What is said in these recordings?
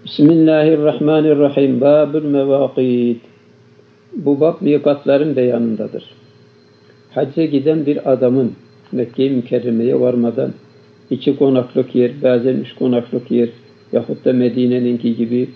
Bismillahirrahmanirrahim. Babül mevâkît. Bu bab mikatların beyanındadır. Hacca giden bir adamın Mekke-i Mükerreme'ye varmadan 2 konaklık yer, bazen 3 konaklık yer yahut da Medine'ninki gibi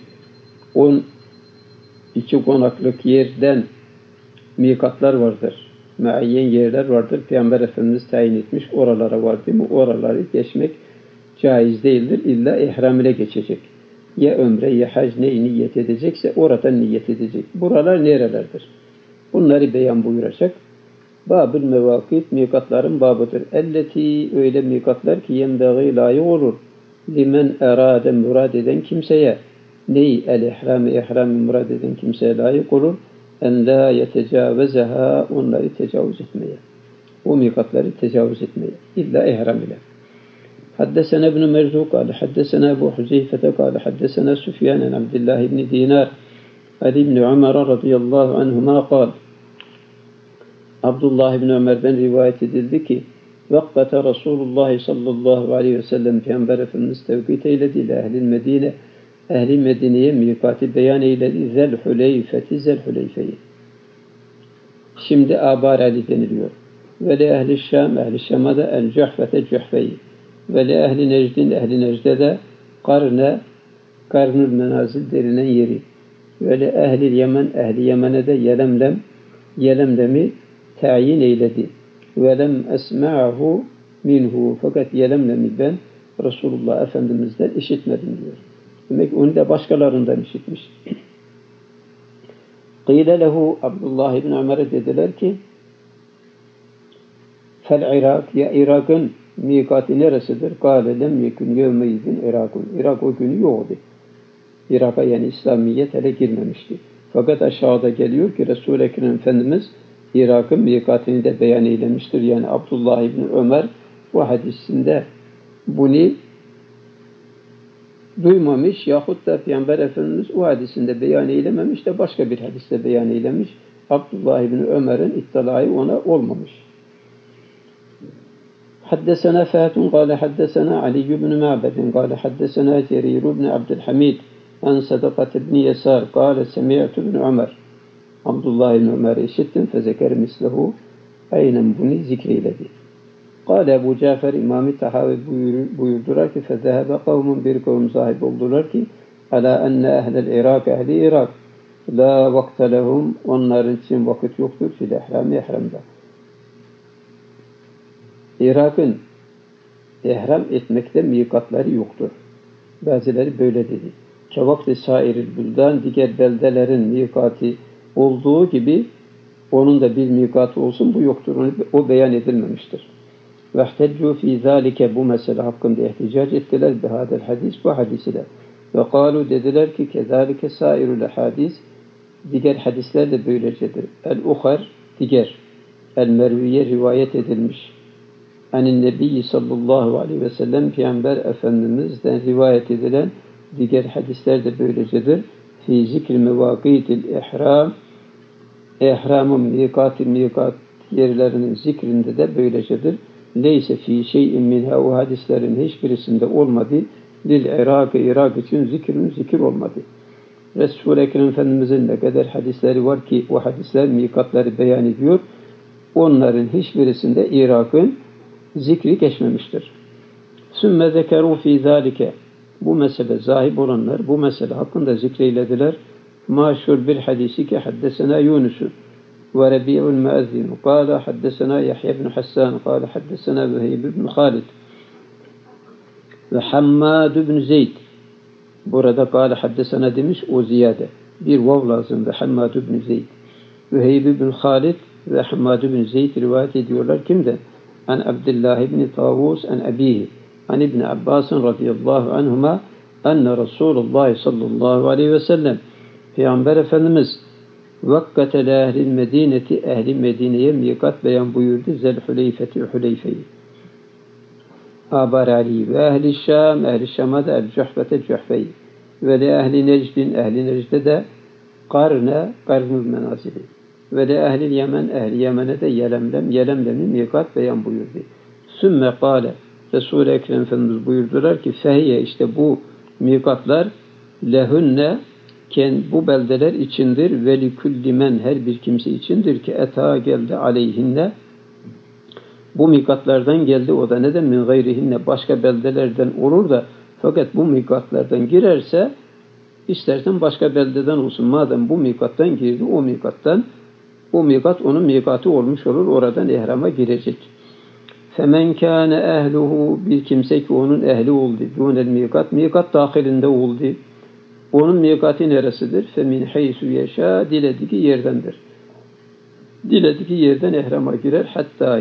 12 konaklık yerden mikatlar vardır. Muayyen yerler vardır. Peygamber Efendimiz tayin etmiş. Oralara vardı mı oraları geçmek caiz değildir. İlla ihram ile geçecek. Ya ömre ya hac neyi niyet edecekse oradan niyet edecek. Buralar nerelerdir? Bunları beyan buyuracak. Babül mevâkît mikatların babıdır. Elleti öyle mikatlar ki yenbeğî layık olur. Limen erâde murad eden kimseye neyi ihramı murad eden kimseye layık olur. En la yetecâvezeha onları tecavüz etmeye. O mikatları tecavüz etmeye. İlla ihram ile. حدثنا ابن مرزوق قال حدثنا أبو حذيفة قال حدثنا سفيان عن عبد الله بن دينار عن ابن عمر رضي الله عنهما قال Abdullah ibn Ömer'den rivayet edildi ki vakkate Resulullah sallallahu aleyhi ve sellem Peygamber Efendimiz tevkit eyledi ile ehlil Medine ehli Medine'ye mikati beyan eyledi Zelhuleyfe'yi. Şimdi Abar Ali deniliyor. Ve li ehli Şam ehli Şam'a da el Cuhfete Cuhfe'yi. Ve li ehli Necd'in ehli Necd'de de Karnül Menazil denilen yeri. Ve li ehli Yemen ehli Yemen'e de Yelemlem'i tayin eyledi. Ve lem esma'hu minhu fakat Yelemlem'i ben Resulullah Efendimiz'den işitmedim diyor. Demek onu da başkalarından işitmiş. Qîle lehu Abdullah ibn Ömer'e dediler ki fel Irak ya Irak'ın mikati neresidir? Kâle lem yekun yevmeydin Irak'un. Irak o günü yoktu. Irak'a yani İslamiyet hele girmemişti. Fakat aşağıda geliyor ki Resul-i Ekrem Efendimiz Irak'ın mikatini de beyan eylemiştir. Yani Abdullah ibn Ömer bu hadisinde bunu duymamış yahut da Peygamber Efendimiz o hadisinde beyan eylememiş de başka bir hadiste beyan eylemiş. Abdullah ibn Ömer'in ittilayı ona olmamış. حدثنا فات قال حدثنا علي بن معبد قال حدثنا جرير بن عبد الحميد عن صدقة بن يسار قال سمعت ابن عمر Abdullah ibn Ömer'i işittim fezekeri mislehu aynen bunu zikreyledi. Kâle Ebu Cafer İmam-ı Tahavi buyurdular ki fezehebe kavmun bir kavim sahip oldular ki ala enne ehlel Irak ehli Irak la vakte lehum onların için vakit yoktur fil ihramda. Irak'ın ihram etmekte mikatları yoktur. Bazıları böyle dedi. Kevakti sairil buldan diğer beldelerin mikati olduğu gibi onun da bir mikatı olsun bu yoktur. O beyan edilmemiştir. Vehteccu fî zâlike bu mesele hakkında ihticac ettiler bihâdel hadis bu hadis ile. Ve kâlu dediler ki kezâlike sairul hadis diğer hadisler de böylecedir. El-uhar diğer el-merviye rivayet edilmiş. Anin Nebi sallallahu aleyhi ve sellem Peygamber Efendimiz'den rivayet edilen diğer hadisler de böylecedir. Fi zikri mevâkîtil ihram ihramın mikat yerlerinin zikrinde de böylecedir. Leyse fi şey'in minha o hadislerin hiçbirisinde olmadı. Lil Irak için zikir olmadı. Resul-i Ekrem Efendimiz'in ne kadar hadisleri var ki o hadisler mikatları beyan ediyor. Onların hiçbirisinde Irak'ın zikri geçmemiştir. Sümme zekeru fi zalike bu mesele zahib olanlar bu mesele hakkında zikreylediler. Maşhur bir hadisi ki haddesena Yunus ve Rabi'ul Muazzin kâle haddesena Yahya ibn Hassan kâle haddesena Vehib ibn Halid ve Hammad ibn Zeyd burada kâle haddesena demiş o ziyade bir vav lazım ve Hammad ibn Zeyd Vehib ibn Halid ve Hammad ibn Zeyd rivayet ediyorlar kimden? An Abdullah ibn Tavus an abihi an İbn Abbas radıyallahu anhuma enne Resulullah sallallahu aleyhi ve sellem Peygamber Efendimiz vakkate ehlil medineti ehli Medine'ye mikat beyan buyurdu Zelhuleyfe'yi. Abar Ali ve ehli Şam ehli Şam'a da el-Cuhfete Cuhfe'yi ve li ehli Necd'in ehli Necd'de de Karnül Menazili ve li ehli Yemen ehli Yemen'e de Yelemlem'in mikat beyan buyurdu. Sümme kâle Resul-i Ekrem Efendimiz buyurdular ki fehiye işte bu mikatlar lehünne bu beldeler içindir ve likulli men her bir kimse içindir ki eta geldi aleyhinne bu mikatlardan geldi o da neden min gayrihinne başka beldelerden olur da fakat bu mikatlardan girerse istersen başka beldeden olsun madem bu mikattan girdi o mikat onun mikatı olmuş olur oradan ihrama girecek. Femen kâne ehluhu bir kimse ki onun ehli oldu. Dûnel mikat dahilinde oldu. Onun mikatı neresidir? Femin haysu yeşâ dilediği yerdendir. Dilediği yerden ihrama girer. Hatta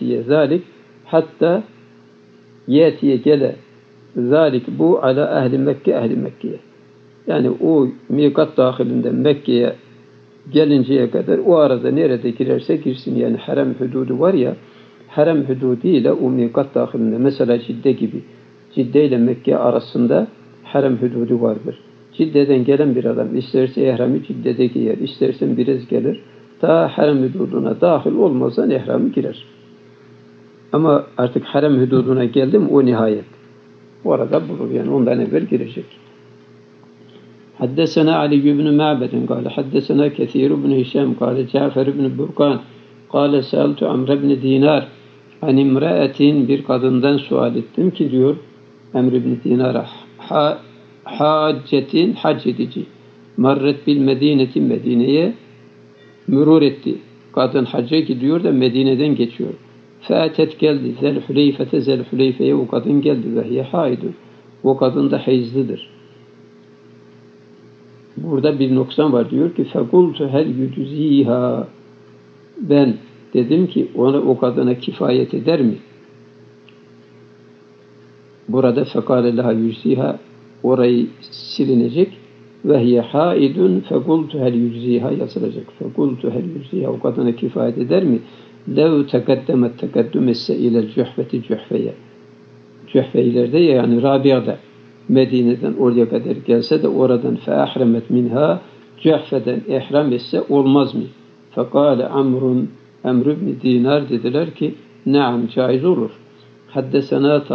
yetiye gele zalik bu ala ehli Mekke'ye. Yani o mikat dahilinde Mekke'ye gelinceye kadar o arada nerede girerse girsin yani harem hududu var ya harem hududu ile o mikat dahilinde mesela Cidde gibi Cidde ile Mekke arasında harem hududu vardır. Cidde'den gelen bir adam isterse ihramı Cidde'de giyer, isterse biraz gelir. Ta harem hududuna dahil olmazsa ihramı girer. Ama artık harem hududuna geldim o nihayet. Orada bulur yani ondan evvel girecek. Haddesena Ali ibn Ma'bed قال حدثنا كثير بن هشام قال جعفر بن برقان قال سألت عمرو بن دينار عن امرأة bir kadından sual ettim ki diyor Amr ibn Dinar'a haccetin hac edici marret bil medineti Medine'ye mürur etti. Kadın hacca gidiyor da Medine'den geçiyor. Faatet geldi. Zelhüleyfe'ye o kadın geldi. Ve hiye haidu. O kadın da hayızlıdır. Burada bir noksan var. Diyor ki fekultu hel yücüziha ben dedim ki o kadına kifayet eder mi? Burada fekale laha yücüziha orayı silinecek. Ve hiye haidun fekultu hel yücüziha yazılacak. Fekultu hel yücüziha o kadına kifayet eder mi? Lev tekaddemet tekaddümesse ilel cühfeti cühfeye. Cühfeylerde yani Rabia'da Medine'den oraya kadar gelse de oradan feahremet minha cühfeden ihram etse olmaz mı? Fekale Amr ibn Dinar dediler ki naam caiz olur. Haddesena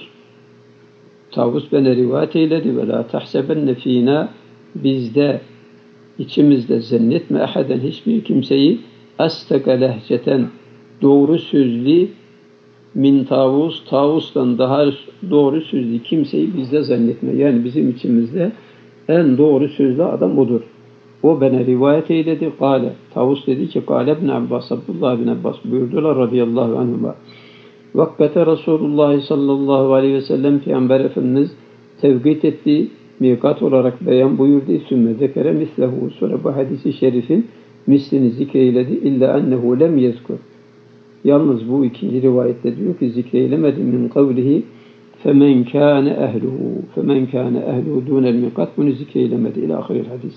Tavus bana rivayet eyledi ve la tahsebenne fînâ bizde içimizde zannetme ahaden hiçbir kimseyi astaka lehceten doğru sözlü min Tavus'tan daha doğru sözlü kimseyi bizde zannetme. Yani bizim içimizde en doğru sözlü adam odur. O bana rivayet eyledi. Tavus dedi ki Abdullah bin Abbas buyurdular radıyallahu anhuma. Vakkate Resulullah sallallahu aleyhi ve sellem Peygamber Efendimiz tevkit etti. Mikat olarak beyan buyurdu. Sümme zekere mislehu. Sonra bu hadisi şerifin mislini zikreyledi. İlla ennehu lem yezkur. Yalnız bu ikinci rivayette diyor ki zikreylemedi min kavlihi femen kâne ehluhu dûnel mikat bunu zikreylemedi ila ahiril hadis.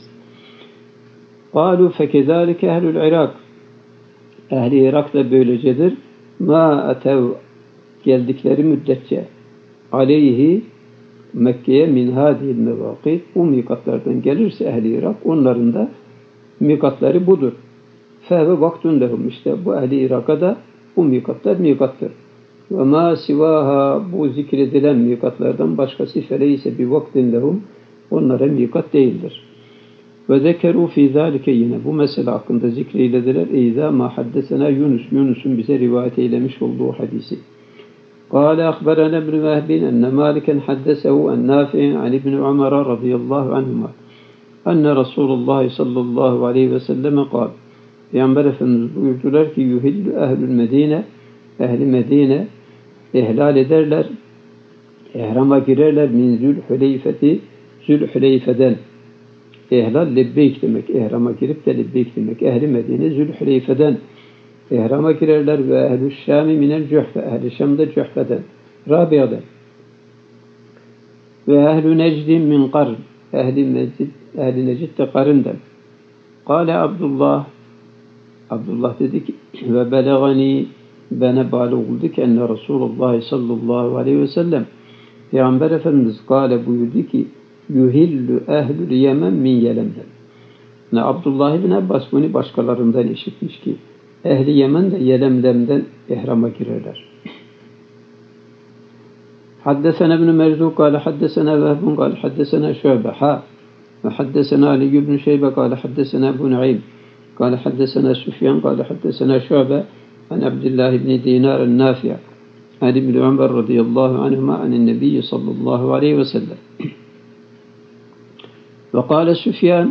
Kâlu fekezâlike ehlül Irak. Ehli Irak da böylecedir. Ma atev geldikleri müddetçe aleyhi Mekke'ye min hadihil mevâkit bu mikatlardan gelirse ehli Irak onların da mikatları budur. Fehve vaktun lehum işte bu ehli Irak'a da bu mikattır. Ve ma sivaha bu zikredilen mikatlardan başkası feleyse bir vaktin lehum onlara mikat değildir. Ve zekeru fi zalike yine bu mesele hakkında zikreylediler. Eyza ma haddesena Yunus'un bize rivayet eylemiş olduğu hadisi. قال أخبرنا ابن وهب أن مالكا حدثه عن نافع عن ابن عمر رضي الله عنهما أن رسول الله صلى الله عليه وسلم قال Peygamber Efendimiz buyurdular ki yuhillu ehlül Medine ehli Medine ihlal ederler ihrama girerler min Zülhüleyfe'den ihlal lebbeyk demek ihrama girip de lebbeyk demek ehli Medine Zülhüleyfe'den ihrama girerler ve ehl-i Şami minel cühfe ehl-i Şam'da cühfeden Rabia'dan ve ehl-i Necdin min Qarn ehli Necd de Qarn'dan Kale Abdullah dedi ki ve belagani bana bağlı oldu ki enne Resulullah sallallahu aleyhi ve sellem Peygamber Efendimiz kâle buyurdu ki yuhillu ehlül Yemen min Yelem'den. Yani Abdullah bin Abbas bunu başkalarından işitmiş ki ehli Yemen de Yelem'den ihrama girerler. Haddesena ibn Merzu kâle haddesena Vehbun kâle haddesena Şöbe وحدثنا علي بن شيبة قال حدثنا أبو نعيم قال حدثنا سفيان قال حدثنا شعبة عن عبد الله بن دينار النافع عن ابن عمر رضي الله عنهما عن النبي صلى الله عليه وسلم. وقال سفيان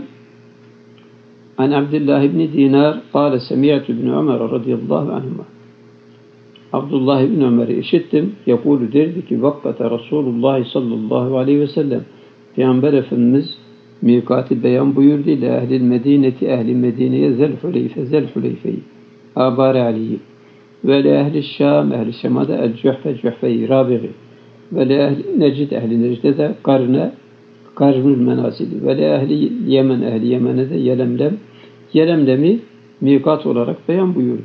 عن عبد الله بن دينار قال سمعت ابن عمر رضي الله عنهما. Abdullah ibn Ömer'i işittim. Yakulu derdi ki vakkata Resulullah sallallahu aleyhi ve sellem Peygamber Efendimiz mikati beyan buyurdu ile ehlil medineti ehli Medine'ye Zelhuleyfe'yi Abare Ali'yi ve le ehli Şam ehli Şam'a da el-Cuhfe-i Rabi'i ve le ehli Necid de Karnül Menazili ve le ehli Yemen'e de Yelemlem'i mikat olarak beyan buyurdu.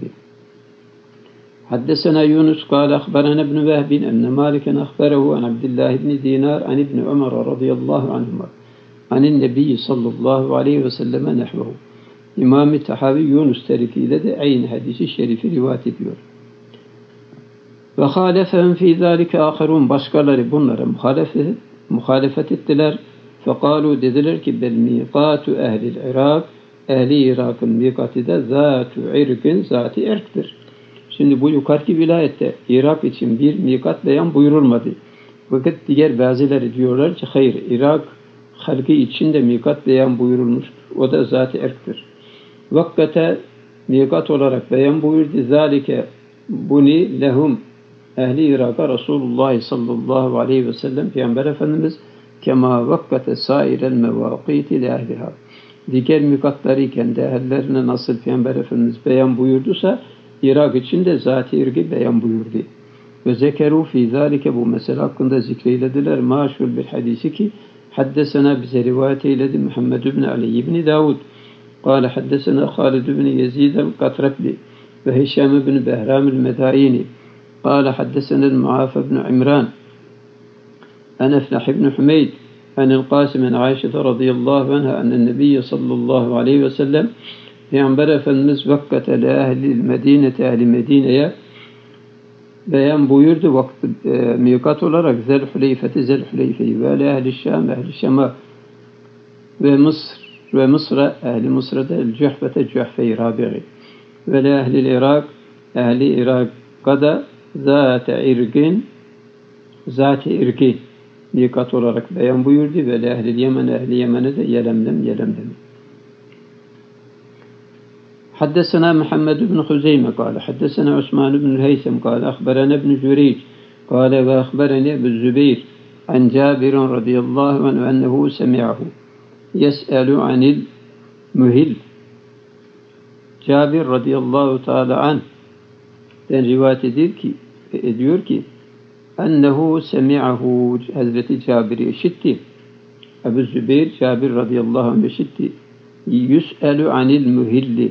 حدثنا يونس قال أخبرنا ابن وهب أن مالكا أخبره عن عبد الله بن دينار عن ابن عمر رضي الله عنهما عن النبي صلى الله عليه وسلم نحوه. İmam-ı Tahavi Yunus tarifiyle de aynı hadisi şerifi rivayet ediyor. Ve halefehum fî zâlike âkharûn, başkaları bunlara muhalefet ettiler. Fekalu dediler ki bel miqatu ehlil Irak, ehli Irak'ın mikati de zâtu irkin, zâti erktir. Şimdi bu yukarıki vilayette Irak için bir mikat beyan buyurulmadı. Fakat diğer bazıları diyorlar ki hayır, Irak halkı için de mikat beyan buyurulmuş. O da zat-ı erktir. Vakkate mikat olarak beyan buyurdu. Zalike buni lehum ehli Irak'a Resulullah sallallahu aleyhi ve sellem Peygamber Efendimiz kema vakkate sairel mevâkîti li ehliha. Diğer mikatları iken de ehllerine nasıl Peygamber Efendimiz beyan buyurduysa Irak için de zat-ı irgi beyan buyurdu. Ve zekeru fî zâlike, bu mesele hakkında zikreylediler. Maşhur bir hadisi ki haddesena bize rivayet eyledi Muhammed ibn Ali ibn Davud. Kâle haddesena Halid ibn Yezid el-Katrabli ve Hişam ibn Behram el-Medaini. Kâle haddesena Muafa ibn İmran an Eflah ibn Hümeyd an el-Qasim an Aişe radıyallahu anha annen Nebiyye sallallahu aleyhi ve sellem Peygamber Efendimiz vakkate le ehlil medinete ehli Medine'ye beyan buyurdu vakti mikat olarak Zelhuleyfe'yi ve le ehli Şam ehli Şam'a ve Mısır'a ehli Mısır'da el-Cuhfe-i Rabi'i ve le ehli Irak ehli Irak'a da zat-ı irki mikat olarak beyan buyurdu ve le ehli Yemen'e de Yelemlem. حدثنا محمد بن خزيمة قال حدثنا عثمان بن الهيثم قال أخبرنا ابن جريج قال وأخبرني أبو الزبير عن جابر رضي الله عنه أنه سمعه يسأل عن المهل. Cabir radıyallahu teala anh'den rivayet ediyor ki ennehu semi'ahu, Hazreti Cabir'i işitti. Ebu Zübeyir Cabir radıyallahu anh işitti. Yüs'elu anil muhilli,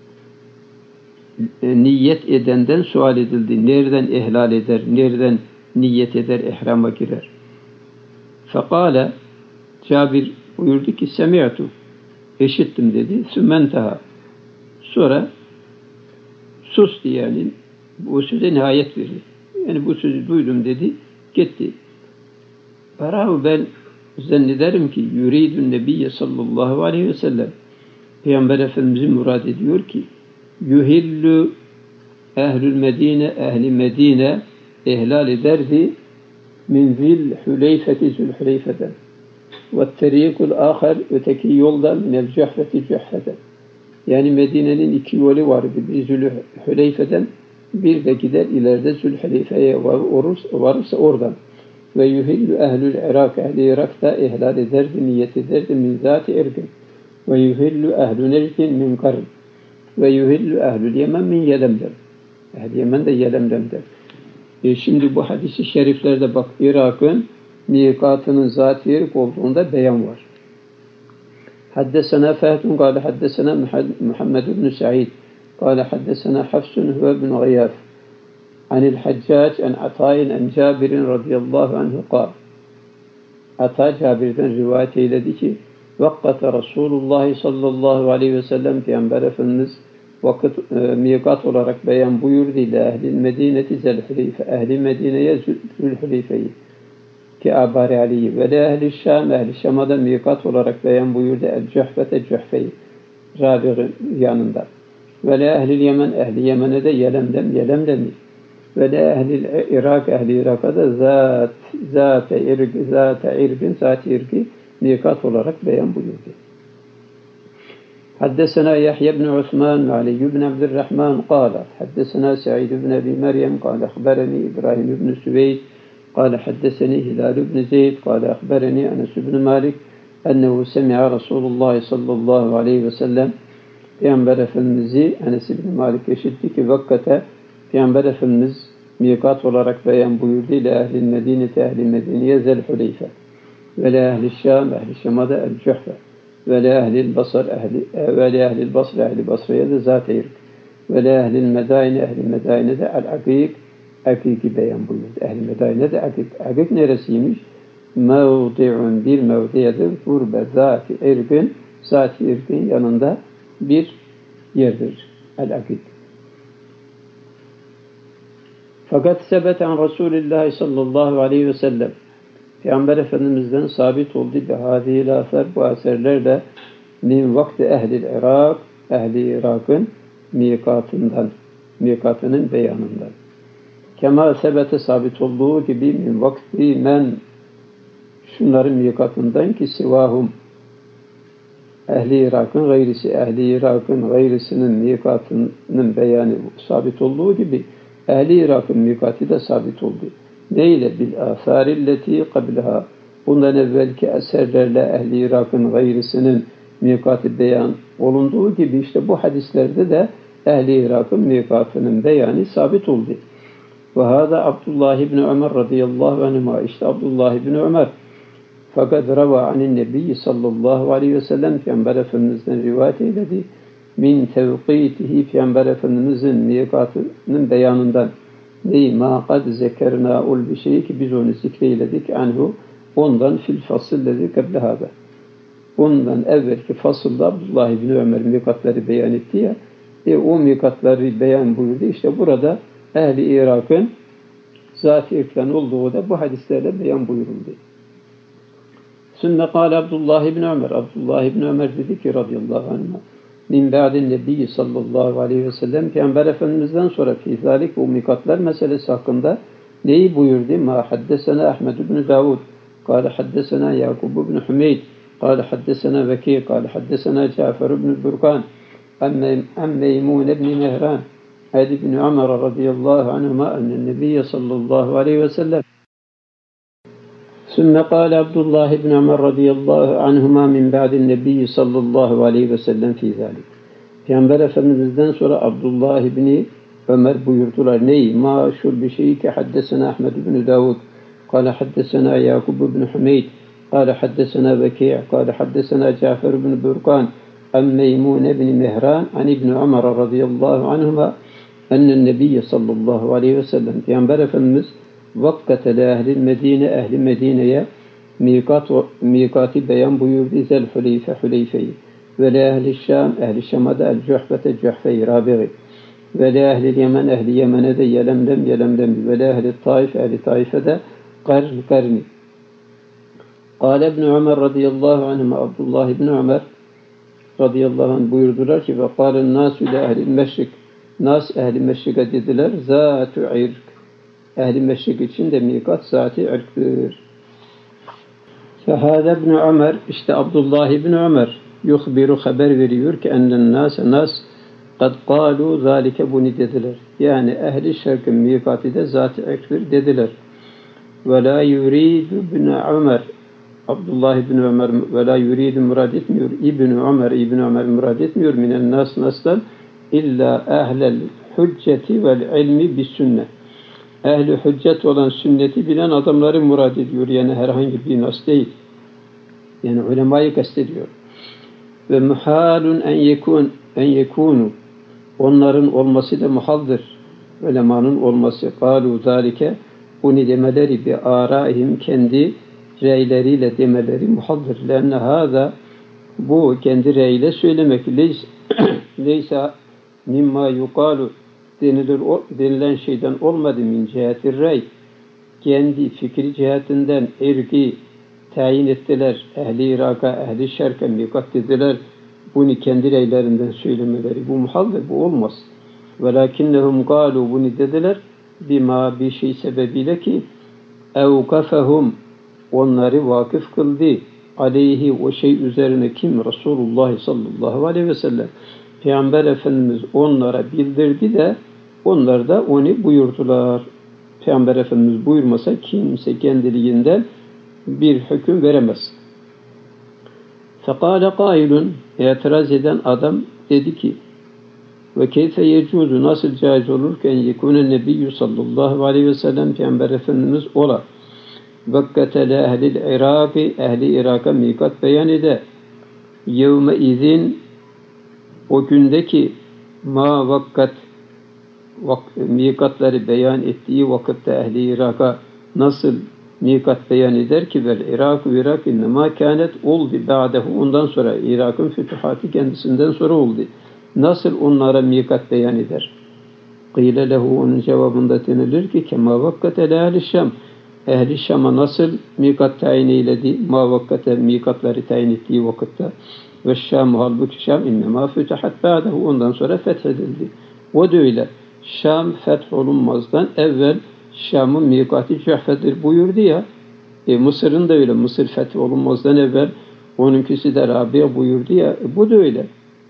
niyet edenden sual edildi. Nereden ihlal eder, nereden niyet eder, ihrama girer. Fekale, Cabir buyurdu ki semi'tu, işittim dedi. Sümmentaha, sonra sustu, yani bu söze nihayet verdi. Yani bu sözü duydum dedi, gitti. Berahu, ben zannederim ki yuridun nebiyye sallallahu aleyhi ve sellem, Peygamber Efendimiz'i murad ediyor ki yuhillu ehlül Medine, ehli Medine ihlal ederdi min Zülhüleyfe'den ve terikul ahar, öteki yoldan minel Cuhfe'den. Yani Medine'nin iki yolu vardı. Bir Zülhüleyfe'den, bir de gider ileride Zülhüleyfe'ye varırsa oradan. Ve yuhillu ehlül Irak, ehli Irak'ta ihlal ederdi, niyet ederdi min zat-ı irgin. Ve yuhillu ehlü Necdin min Karn. Ve yuhillu ehlül Yemen min Yelemlem. Ehl-i Yemen de Yelemlem'de. Şimdi bu hadis-i şeriflerde bak, Irak'ın mikatının zat-ı irk olduğunda beyan var. Haddesena Fehdun kâle haddesena Muhammed ibn Sa'id kâle haddesena Hafsun huve ibn Gıyaf anil Haccac an Atay'in an Cabir'in radıyallahu anhu kâle. Ata Cabir'den rivayet eyledi ki vakkate Resulullah sallallahu aleyhi ve sellem Peygamber Efendimiz vakit mikat olarak beyan buyurdu ile ehlil Medineti Zelhuleyfe, ehli Medine'ye Zülhüleyfe'yi ki Abari Ali'yi ve de ehli Şam, ehli Şam'a da mikat olarak beyan buyurdu. El-Cühfete Cühfe'yi Rabi'nin yanında. Ve de ehli Yemen, ehli Yemen'e de Yelem'den, Yelem'den ve de ehli Irak, ehli Irak'a da zat-ı irgi mikat olarak beyan buyurdu. حدثنا يحيى بن عثمان وعلي بن عبد الرحمن قال حدثنا سعيد بن أبي مريم قال أخبرني إبراهيم بن سويد قال حدثني هلال بن زيد قال أخبرني أنس بن مالك أنه سمع رسول الله صلى الله عليه وسلم Peygamber Efendimiz'i Enes bin Malik işitti ki vakkate Peygamber Efendimiz mikat olarak beyan buyurdu ile ehl-i Medine'te ehl-i Medine'ye Zelhuleyfe ve le ehl-i Şam, ehl-i Şam'a da El-Cühfe ve le ehl-i Basr, ehl-i Basra, ehl-i Basra'ya da Zat-ı İrk ve le ehl-i Medayne, ehl-i Medayne de El-Akik, Akik'i beyan buyurdu. Ehl-i Medayne de Akik. Akik neresiymiş? Mevdi'un, bir mevdiyedir. Kurbe Zat-ı İrk'in, Zat-ı İrk'in yanında bir yerdir. El-Akik. Fakat sebet an Resulullah sallallahu aleyhi ve sellem Peygamber Efendimiz'den sabit oldu bi hâzîl âser, bu eserlerle min vakti ehl-i Irak, ehli Irak'ın mikatının beyanından. Kema sebete sabit olduğu gibi min vakti men şunların mikatından ki sivahum ehli Irak'ın gayrisi, ehli Irak'ın gayrısının mikatının beyanı sabit olduğu gibi ehli Irak'ın mikatı da sabit oldu. Neyle? Bil âsârilleti kableha. Bundan evvelki eserlerle ehli Irak'ın gayrısının mikatı beyan olunduğu gibi işte bu hadislerde de ehli Irak'ın mikatının beyanı sabit oldu. Ve hâzâ Abdullah ibn Ömer radıyallahu anhuma. İşte Abdullah ibn Ömer fakat rava anin nebiyyi sallallahu aleyhi ve sellem Peygamber Efendimiz'den rivayet eyledi. Min tevqitihi Peygamber Efendimiz'in mikatının beyanından neyi ma kad zekernâul bir şeyi ki biz onu zikreyledik anhu ondan fil fasillezi keblehâbe. Ondan evvelki fasılda Abdullah ibn Ömer mikatları beyan etti ya o mikatları beyan buyurdu. İşte burada ehli Irak'ın zat-ı irkân olduğu da bu hadislerle beyan buyuruldu. Sümme kâle Abdullah ibn Ömer. Abdullah ibn Ömer dedi ki radıyallahu anh min ba'din nebiyyi sallallahu aleyhi ve sellem Peygamber Efendimiz'den sonra fi zalik bu mikatlar meselesi hakkında neyi buyurdu? Ma haddesena Ahmed ibn Davud kâle haddesena Yakub ibn Hümeyd kâle haddesena Vekî kâle haddesena Cafer ibn Burkan am Meymun ibn Mehran Adi ibn Ömer radıyallahu anhuma ennen nebiyye sallallahu aleyhi ve sellem ثم قال عبد الله بن عمر رضي الله عنهما من بعد النبي صلى الله عليه وسلم في ذلك. Peygamber Efendimiz'den sonra Abdullah ibn Ömer buyurdular. Ney? Maşhur bir şey ki haddesena Ahmed ibn Davud. Kale haddesena Yakub ibn Hümeyd. Kale haddesena Vekî. Kale haddesena Cafer ibn Burkan. An Meymun ibn Mehran. An ibn Ömer radıyallahu anhuma. Ennen Nebiyye sallallahu aleyhi ve sellem. Peygamber Efendimiz vakkatele ehl-i Medine, ehli Medine'ye mikati beyan buyurdu. Zelhuleyfe, Huleyfe'yi. Ve le ehli Şam, ehli Şam'a da el-Cühfete, Cühfe-i Rabi'i. Ve le ehli Yemen, ehli Yemen'e de Yelemlem. Ve le ehli Taif, ehli Taif'e de Karni. Kâle ibn Ömer radıyallahu anhuma, Abdullah ibn Ömer radıyallahu anh buyurdular ki ve kâlen nâsü ile ehli meşrik. Nas ehli meşrik'e dediler. Zâtu irk. Ehli meşrik için de mikat zat-ı irk'tir. Fehâde ibn Ömer, işte Abdullah ibn Ömer yuhbiru haber veriyor ki enen nas kad kâlu zâlike bunu dediler. Yani ehli şerk'in mikatı da zat-ı irk'tir dediler. Ve la yuridu ibn Ömer Abdullah ibn Ömer ve la yuridu murad etmiyor. İbn Ömer murad etmiyor. Minen nasdan illa ehlel hücceti vel ilmi bis sünnet. Ehli hüccet olan sünneti bilen adamları murad ediyor. Yani herhangi bir nas değil. Yani ulemayı kastediyor. Ve muhalun en yekunu onların olması da muhaldır. Ulemanın olması. Kalu zalike bunu demeleri bi araihim kendi reyleriyle demeleri muhaldır. Lenne hâzâ bu kendi reyle söylemek leysa mimma yukalu denilen şeyden olmadı min cihetir rey. kendi fikri cihetinden ergi tayin ettiler. Ehli Irak'a, ehli Şerk'e mikat dediler. Bunu kendi reylerinden söylemeleri. Bu muhaldir, bu olmaz. Velakinnehum galu, bunu dediler. Bima, bir şey sebebiyle ki evkafehum, onları vakıf kıldı. Aleyhi, o şey üzerine kim? Resulullah sallallahu aleyhi ve sellem. Peygamber Efendimiz onlara bildirdi de onlar da onu buyurdular. Peygamber Efendimiz buyurmasa kimse kendiliğinden bir hüküm veremez. Fekâle kâilun, itiraz eden adam dedi ki ve keyfe yecuzu, nasıl caiz olur ki en yekûne nebiyyü sallallahu aleyhi ve sellem Peygamber Efendimiz ola vakkatele ehlil Irak'ı, ehli Irak'a mikat beyan ede yevme izin, o gündeki ma vakkat mikatları beyan ettiği vakitte ehli Irak'a nasıl mikat beyan eder ki vel Irak innema kânet oldu ba'dehu, ondan sonra Irak'ın fütuhatı kendisinden sonra oldu. Nasıl onlara mikat beyan eder? Kıyle lehu, onun cevabında denilir ki kema vakkat ehli Şam, ehli Şam'a nasıl mikat tayin eyledi, ma vakkate mikatları tayin ettiği vakitte ve Şam, halbuki Şam innema fütuhat ba'dehu, ondan sonra fethedildi. O da öyle. Şam fetholunmazdan evvel Şam'ın mikatı Cühfe'dir buyurdu ya. Mısır'ın da öyle. Mısır fetholunmazdan evvel onunkisi de Rabia buyurdu ya. Bu da öyle.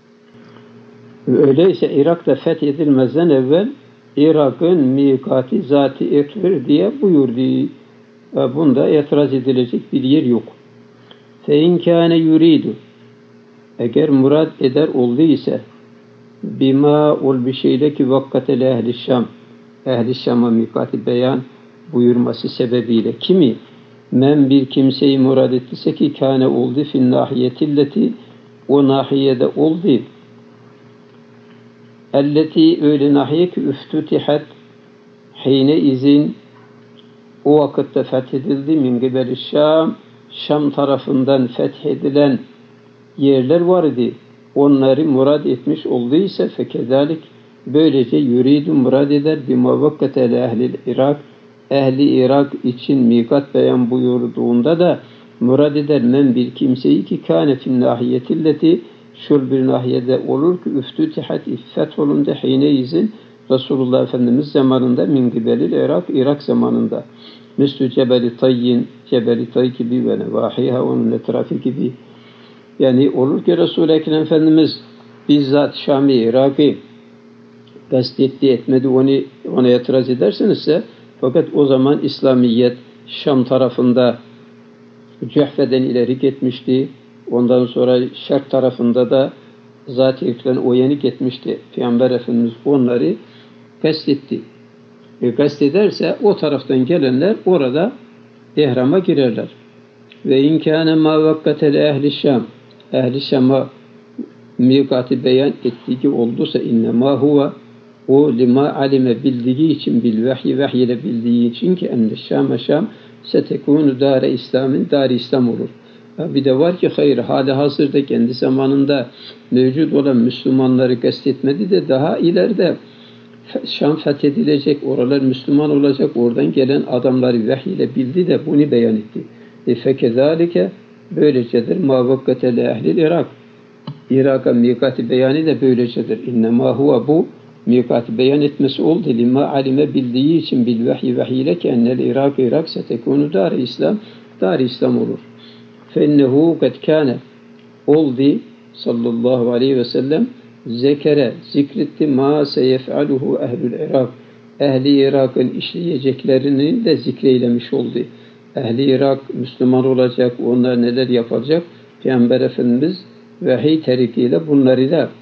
Öyleyse Irak'ta fethedilmezden evvel Irak'ın mikatı zat-ı ekber diye buyurdu. Bunda itiraz edilecek bir yer yok. Fein kâne yuridu, eğer murad eder olduysa bima ol bir şeyle ki vakkatele ehli Şam, ehli Şam'a mikatı beyan buyurması sebebiyle kimi men bir kimseyi murad ettiyse ki kâne oldu fin nahiyetilleti, o nahiyede oldu elleti, öyle nahiye ki üftütihat hine izin, o vakitte fethedildi min gibeli Şam, Şam tarafından fethedilen yerler vardı. Onları murad etmiş olduysa fekezalik, böylece yuridu murad eder bima vakkatele ehlil Irak, ehli Irak için mikat beyan buyurduğunda da murad eder men bir kimseyi ki kâne fin nahiyetilleti, şur bir nahiyede olur ki üftütihat iffet olunca hine izin Resulullah Efendimiz zamanında min gibelil Irak, Irak zamanında mislü Cebeli Tayyin, Cebeli Tay gibi ve nevahiha, onun etrafı gibi. Yani olur ki Resul-i Ekrem Efendimiz bizzat Şam-ı Irak'ı kastetti etmedi, ona itiraz edersinizse, fakat o zaman İslamiyet Şam tarafında Cühfe'den ileri gitmişti. Ondan sonra Şark tarafında da zat-ı ekber o yenik etmişti. Peygamber Efendimiz onları kastetti. Kastederse o taraftan gelenler orada ihrama girerler. Ve inkâne mâ vakkatele ehli Şam, ehli Şam'a mikatı beyan ettiği olduysa innemâ huve, o lima alime bildiği için, bil vahyi, vahiy ile bildiği için ki enne Şam setekûnü dâre İslam'ın, dar-ı İslam olur. Bir de var ki hayır, hali hazırda kendi zamanında mevcut olan Müslümanları kastetmedi de daha ileride Şam fethedilecek, oralar Müslüman olacak, oradan gelen adamları vahiy ile bildi de bunu beyan etti. Fekezalike, böylecedir. Ma vakkatele ehlil Irak, Irak'a mikatı beyanı da böylecedir. İnnemâ huve, bu mikatı beyan etmesi oldu. Lima alime bildiği için bil vahyi, vahiy ile ki ennel Irak setekûnü dar-ı İslam, dar-ı İslam olur. Fennehu kad kâne, oldu sallallahu aleyhi ve sellem zekere, zikretti ma seyef'aluhu ehlül Irak, ehli Irak'ın işleyeceklerini de zikreylemiş oldu. Ehli Irak Müslüman olacak, onlar neler yapacak? Peygamber Efendimiz vahiy terikiyle bunları da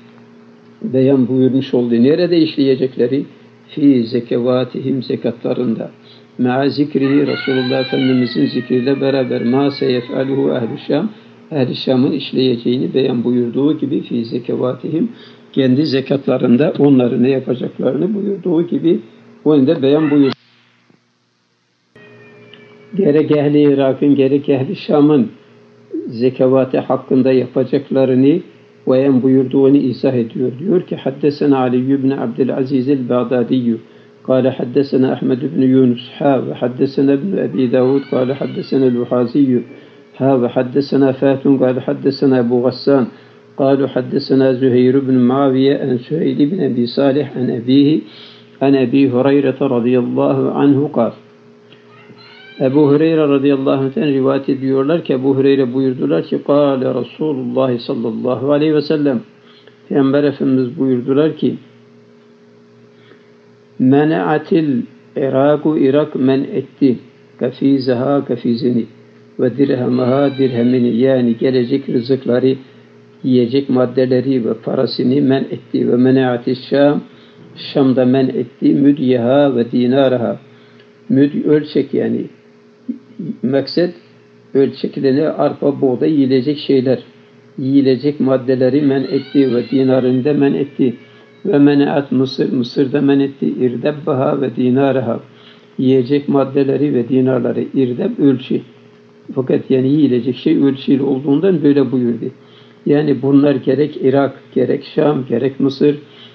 beyan buyurmuş oldu. Nerede işleyecekleri? Fi zekevatihim, zekatlarında. Ma'a zikrihi, Resulullah Efendimizin zikriyle beraber ma seyef'aluhu ehl-i Şam, ehl-i Şam'ın işleyeceğini beyan buyurduğu gibi fi zekevatihim, kendi zekatlarında onları ne yapacaklarını buyurduğu gibi onu da beyan buyurdu. Gerek ehli Irak'ın gerek ehli Şam'ın zekavatı hakkında yapacaklarını beyan buyurduğunu izah ediyor. Diyor ki haddesena Ali ibn Abdülaziz el-Bağdadiyyü قال حدثنا أحمد بن يونس وحدثنا ابن أبي داود قال حدثنا الوحازي وحدثنا فات قال حدثنا أبو غسان قالوا حدثنا زهير بن معاوية عن سهيل بن أبي صالح عن أبيه عن أبي هريرة رضي الله عنه قال. Ebu Hureyre radıyallahu anh'ten rivayet ediyorlar ki Ebu Hureyre buyurdular ki Kâle Resulullah sallallahu aleyhi ve sellem, Peygamber Efendimiz buyurdular ki Mena'atil Irak'u Irak men etti kefizeha kefizini ve dirhemaha dirhemini, yani gelecek rızıkları, yiyecek maddeleri ve parasını men etti. Ve mena'atil Şam, Şam'da men etti müdyeha ve dinaraha, müd ölçek, yani maksat ölçekleri arpa, buğday, yiyecek şeyler, yiyecek maddeleri men etti ve dinarında men etti. Ve menaat Mısır, Mısır'da men etti irdebbaha ve dinaraha, yiyecek maddeleri ve dinarları. İrdeb ölçü. Fakat yani yiyecek şey ölçüyle olduğundan böyle buyurdu. Yani bunlar gerek Irak, gerek Şam, gerek Mısır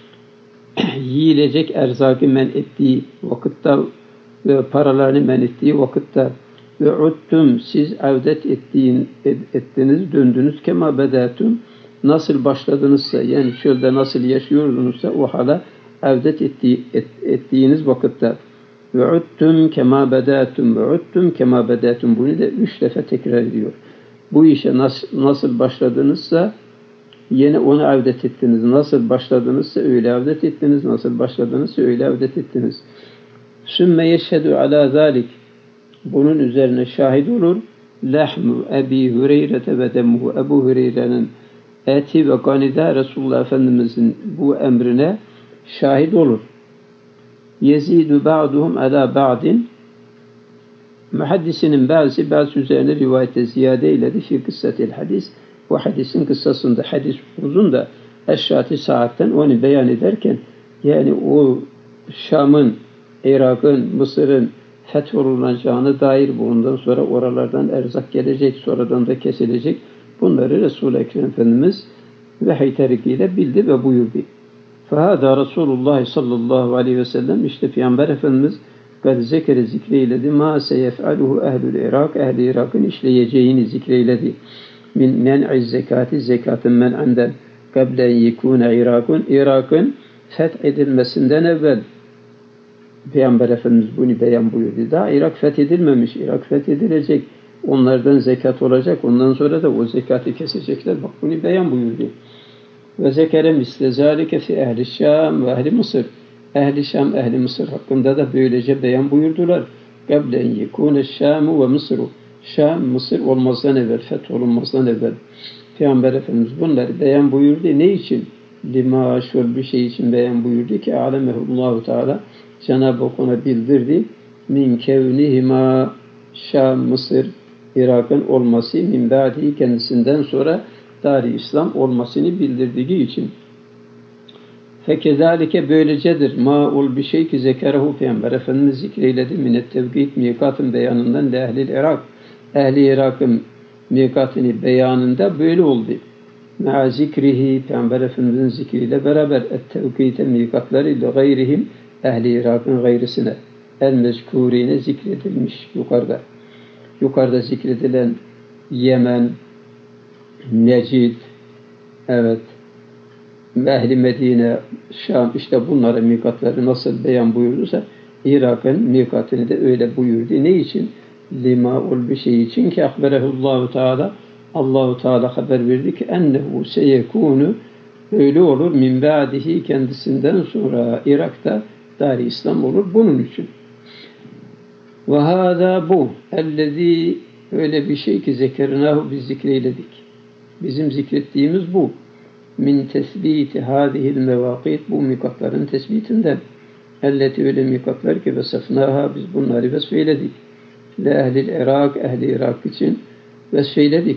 yiyecek erzakı men ettiği vakitte ve paralarını men ettiği vakitte ve uttum, siz avdet ettiniz, döndünüz kema bedatum, nasıl başladınızsa, yani çölde nasıl yaşıyordunuzsa o hala avdet ettiğiniz vakitte ve uttum kema bedatum ve uttum kema bedatum, bunu da 3 defa tekrar ediyor. Bu işe nasıl başladınızsa yine onu avdet ettiniz. Nasıl başladınızsa öyle avdet ettiniz. Nasıl başladınızsa öyle avdet ettiniz. Sümme yeşhedü ala zalik, bunun üzerine şahit olur. Lahmu Ebi Hureyre ve demuhu, Ebu Hureyre'nin eti ve kanida Resulullah Efendimizin bu emrine şahit olur. Yezidu ba'duhum ala ba'din, muhaddisinin bazı üzerine rivayete ziyade eyledi. Fi kıssatil hadis, bu hadisin kıssasında, hadis uzun da eşrati saatten onu beyan ederken, yani o Şam'ın, Irak'ın, Mısır'ın fetholunacağına dair, bundan sonra oralardan erzak gelecek, sonradan da kesilecek. Bunları Resul-i Ekrem Efendimiz vahiy tarikiyle bildi ve buyurdu. Fehâdâ Resulullah sallallahu aleyhi ve sellem, işte Peygamber Efendimiz kad zekere zikreyledi ma seyef'aluhu ehlül Irak, ehli Irak'ın işleyeceğini zikreyledi. Min men'iz zekati, zekatın men'inden kablen yekûne Irak'ın fethedilmesinden evvel Peygamber Efendimiz bunu beyan buyurdu. Daha Irak fethedilmemiş, Irak fethedilecek, onlardan zekat olacak, ondan sonra da o zekatı kesecekler. Bak bunu beyan buyurdu. Ve zekere misle zâlike fi ehli Şam ve ehli Mısır. Ehli Şam, ehli Mısır hakkında da böylece beyan buyurdular. Kablen yekûne Şamu ve Mısır'u. Şam, Mısır olmazdan evvel, fetholunmazdan evvel. Peygamber Efendimiz bunları beyan buyurdu. Ne için? Lima, şöyle bir şey için beyan buyurdu ki alemehullahu Teala, Cenab-ı Hak ona bildirdi. Min kevnihima, Şam, Mısır, Irak'ın olması, min ba'di, kendisinden sonra Dar-i İslam olmasını bildirdiği için. Fekezalike böylecedir. Ma'ul bir şey ki zekerehu, Peygamber Efendimiz zikreyledi. Minet tevkit, mikatın beyanından le ehlil Irak. Ehli Irak'ın mikatını beyanında böyle oldu. Ma'a zikrihi, Peygamber Efendimiz'in zikriyle beraber et-tevkite mikatları ile gayrihim, ehli Irak'ın gayrısına, el-mezkurine zikredilmiş yukarıda. Yukarıda zikredilen Yemen, Necid, evet, ehli Medine, Şam, işte bunların mikatları nasıl beyan buyurduysa Irak'ın mikatını da öyle buyurdu. Ne için? Lima'ul bir şey için ki akberehullahu Teala, Allahu Teala haber verdi ki ennehu seyekunu, öyle olur min ba'dihi, kendisinden sonra Irak'ta Dar-i İslam olur. Bunun için. Ve hâzâ bu ellezî, öyle bir şey ki zekernahu, biz zikreyledik. Bizim zikrettiğimiz bu. Min tesbiti hâzihil mevâkît, bu mikatların tespitinden. Elleti, öyle mikatlar ki vesefnâhâ, biz bunları vesfeyledik. Le ehlil Irak, ehli Irak için vesfeyledik.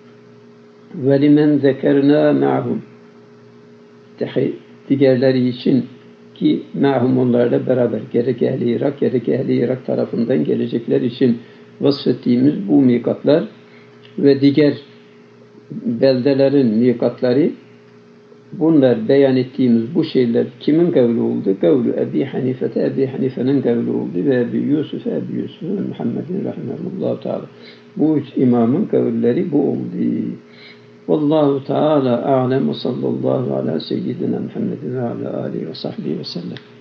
Ve limen zekernâ ma'hum, diğerleri için ki ma'hum, onlarla beraber, gerek ehli Irak, gerek ehli Irak tarafından gelecekler için vasfettiğimiz bu mikatlar ve diğer beldelerin mikatları bunlar beyan ettiğimiz bu şeyler kimin kavli oldu? Kavlu Ebi Hanife'te Ebi Hanife'nin kavli oldu ve Ebi Yusuf Ebi Yusuf'un Muhammedin rahimahullah teala. Bu üç imamın kavulleri bu oldu. Vallahu Teala a'lem ve sallallahu ala seyyidina Muhammedin ve ala alihi ve sahbihi ve sellem.